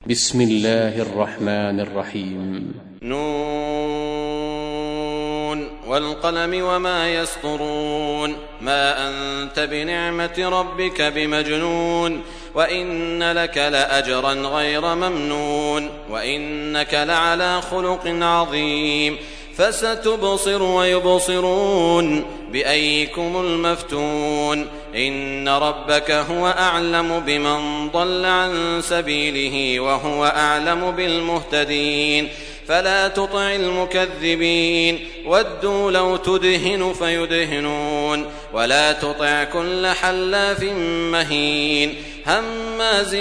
بسم الله الرحمن الرحيم. نون والقلم وما يسطرون ما أنت بنعمة ربك بمجنون وإن لك لأجرا غير ممنون وإنك لعلى خلق عظيم فستبصر ويبصرون بأيكم المفتون إن ربك هو أعلم بمن ضل عن سبيله وهو أعلم بالمهتدين فلا تطع المكذبين ودوا لو تدهن فيدهنون ولا تطع كل حلاف مهين هماز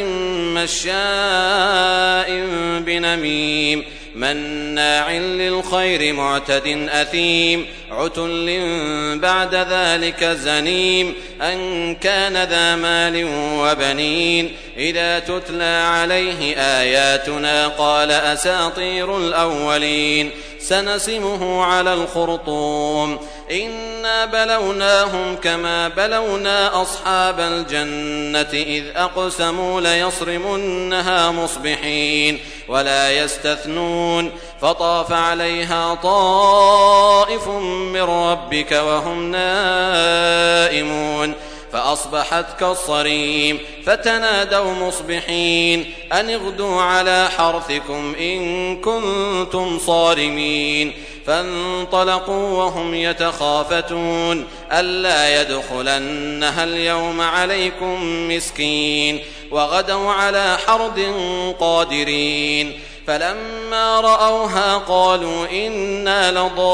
مشاء بنميم مناع للخير معتد أثيم عتل بعد ذلك زنيم أن كان ذا مال وبنين إذا تتلى عليه آياتنا قال أساطير الأولين سنسمه على الخرطوم إنا بلوناهم كما بلونا أصحاب الجنة إذ أقسموا ليصرمنها مصبحين ولا يستثنون فطاف عليها طائف من ربك وهم نائمون فأصبحت كالصريم فتنادوا مصبحين أن اغدوا على حرثكم إن كنتم صارمين فانطلقوا وهم يتخافتون ألا يدخلنها اليوم عليكم مسكين وغدوا على حرد قادرين فلما رأوها قالوا إنا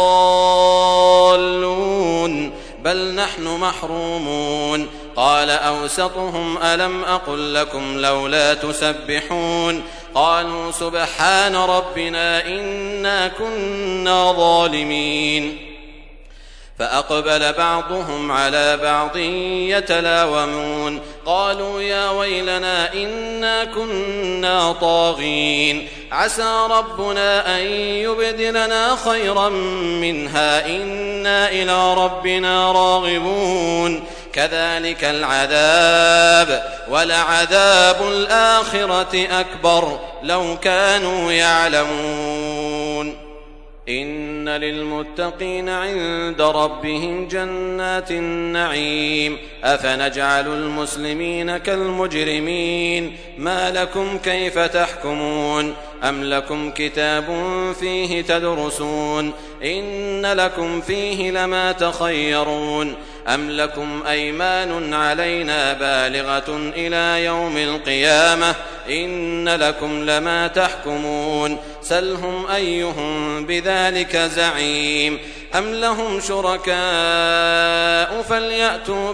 لضالون بل نحن محرومون قال أوسطهم ألم أقل لكم لولا تسبحون قالوا سبحان ربنا إنا كنا ظالمين فأقبل بعضهم على بعض يتلاومون قالوا يا ويلنا إنا كنا طاغين عسى ربنا أن يبدلنا خيرا منها إنا إلى ربنا راغبون كذلك العذاب ولعذاب الآخرة أكبر لو كانوا يعلمون إن للمتقين عند ربهم جنات النعيم أفنجعل المسلمين كالمجرمين ما لكم كيف تحكمون أم لكم كتاب فيه تدرسون إن لكم فيه لما تخيرون أم لكم أيمان علينا بالغة إلى يوم القيامة إن لكم لما تحكمون سلهم أيهم بذلك زعيم أم لهم شركاء فليأتوا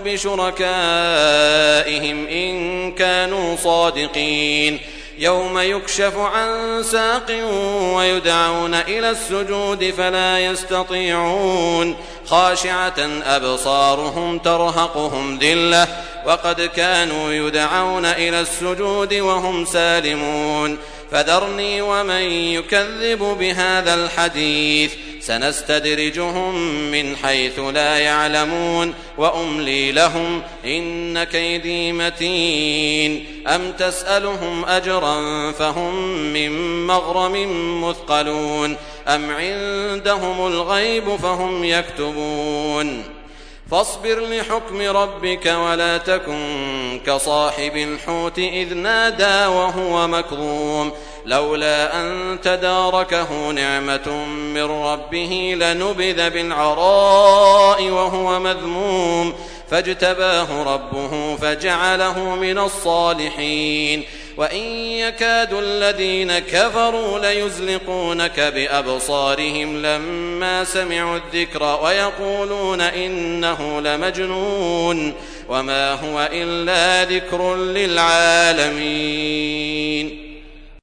بشركائهم إن كانوا صادقين يوم يكشف عن ساق ويدعون إلى السجود فلا يستطيعون خاشعة أبصارهم ترهقهم ذلة وقد كانوا يدعون إلى السجود وهم سالمون فذرني ومن يكذب بهذا الحديث سنستدرجهم من حيث لا يعلمون وأملي لهم إن كيدي متين أم تسألهم أجرا فهم من مغرم مثقلون أم عندهم الغيب فهم يكتبون فاصبر لحكم ربك ولا تكن كصاحب الحوت إذ نادى وهو مكظوم لولا أن تداركه نعمة من ربه لنبذ بالعراء وهو مذموم فاجتباه ربه فجعله من الصالحين وإن يكاد الذين كفروا ليزلقونك بأبصارهم لما سمعوا الذكر ويقولون إنه لمجنون وما هو إلا ذكر للعالمين.